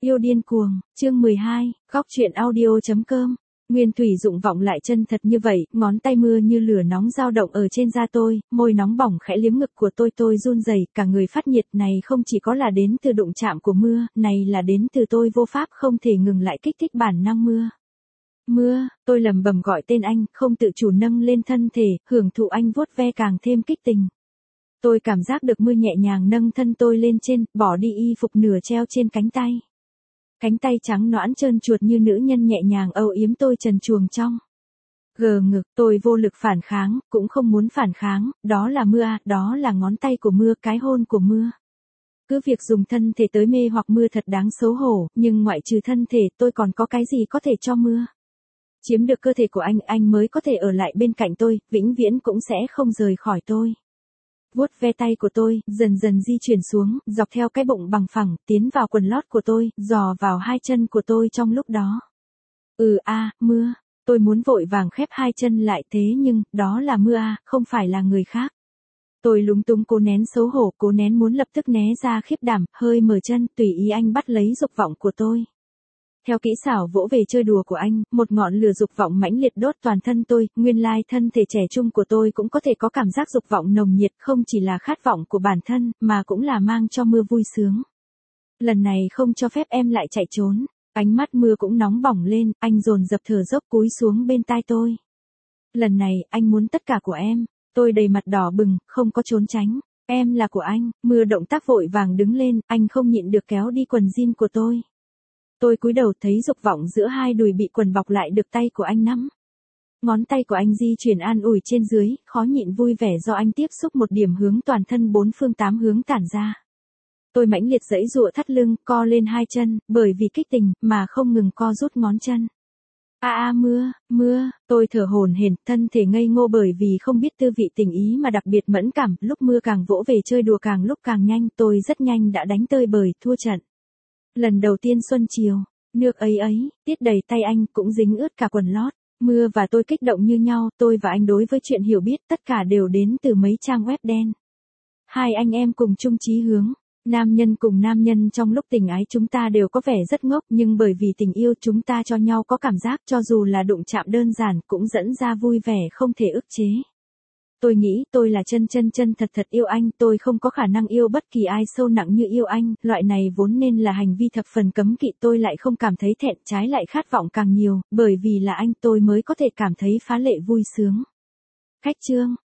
Yêu điên cuồng, chương 12, góc truyện audio.com. Nguyên thủy dụng vọng lại chân thật như vậy, ngón tay mưa như lửa nóng dao động ở trên da tôi, môi nóng bỏng khẽ liếm ngực của tôi run rẩy, cả người phát nhiệt. Này không chỉ có là đến từ đụng chạm của mưa, này là đến từ tôi vô pháp không thể ngừng lại kích thích bản năng mưa. Mưa, tôi lẩm bẩm gọi tên anh, không tự chủ nâng lên thân thể, hưởng thụ anh vuốt ve càng thêm kích tình. Tôi cảm giác được mưa nhẹ nhàng nâng thân tôi lên trên, bỏ đi y phục nửa treo trên cánh tay. Cánh tay trắng nõn trơn chuột như nữ nhân nhẹ nhàng âu yếm tôi trần truồng trong. Gờ ngực, tôi vô lực phản kháng, cũng không muốn phản kháng, đó là mưa à, đó là ngón tay của mưa, cái hôn của mưa. Cứ việc dùng thân thể tới mê hoặc mưa thật đáng xấu hổ, nhưng ngoại trừ thân thể tôi còn có cái gì có thể cho mưa. Chiếm được cơ thể của anh mới có thể ở lại bên cạnh tôi, vĩnh viễn cũng sẽ không rời khỏi tôi. Vuốt ve tay của tôi, dần dần di chuyển xuống, dọc theo cái bụng bằng phẳng, tiến vào quần lót của tôi, dò vào hai chân của tôi trong lúc đó. Mưa. Tôi muốn vội vàng khép hai chân lại thế nhưng, đó là mưa à, không phải là người khác. Tôi lúng túng cố nén xấu hổ, cố nén muốn lập tức né ra khiếp đảm, hơi mở chân, tùy ý anh bắt lấy dục vọng của tôi. Theo kỹ xảo vỗ về chơi đùa của anh, một ngọn lửa dục vọng mãnh liệt đốt toàn thân tôi, nguyên lai thân thể trẻ trung của tôi cũng có thể có cảm giác dục vọng nồng nhiệt, không chỉ là khát vọng của bản thân, mà cũng là mang cho mưa vui sướng. Lần này không cho phép em lại chạy trốn, ánh mắt mưa cũng nóng bỏng lên, anh dồn dập thở dốc cúi xuống bên tai tôi. Lần này, anh muốn tất cả của em, tôi đầy mặt đỏ bừng, không có trốn tránh, em là của anh, mưa động tác vội vàng đứng lên, anh không nhịn được kéo đi quần jean của tôi. Tôi cúi đầu thấy dục vọng giữa hai đùi bị quần bọc lại được tay của anh nắm. Ngón tay của anh di chuyển an ủi trên dưới, khó nhịn vui vẻ do anh tiếp xúc một điểm hướng toàn thân bốn phương tám hướng tản ra. Tôi mãnh liệt giãy giụa thắt lưng, co lên hai chân, bởi vì kích tình, mà không ngừng co rút ngón chân. Mưa, tôi thở hổn hển, thân thể ngây ngô bởi vì không biết tư vị tình ý mà đặc biệt mẫn cảm, lúc mưa càng vỗ về chơi đùa càng lúc càng nhanh, tôi rất nhanh đã đánh tơi bời, thua trận. Lần đầu tiên xuân chiều, nước ấy, tiết đầy tay anh cũng dính ướt cả quần lót. Mưa và tôi kích động như nhau, tôi và anh đối với chuyện hiểu biết tất cả đều đến từ mấy trang web đen. Hai anh em cùng chung chí hướng. Nam nhân cùng nam nhân trong lúc tình ái chúng ta đều có vẻ rất ngốc nhưng bởi vì tình yêu chúng ta cho nhau có cảm giác cho dù là đụng chạm đơn giản cũng dẫn ra vui vẻ không thể ức chế. Tôi nghĩ tôi là chân thật yêu anh, tôi không có khả năng yêu bất kỳ ai sâu nặng như yêu anh, loại này vốn nên là hành vi thập phần cấm kỵ tôi lại không cảm thấy thẹn trái lại khát vọng càng nhiều, bởi vì là anh tôi mới có thể cảm thấy phá lệ vui sướng. Khách chương,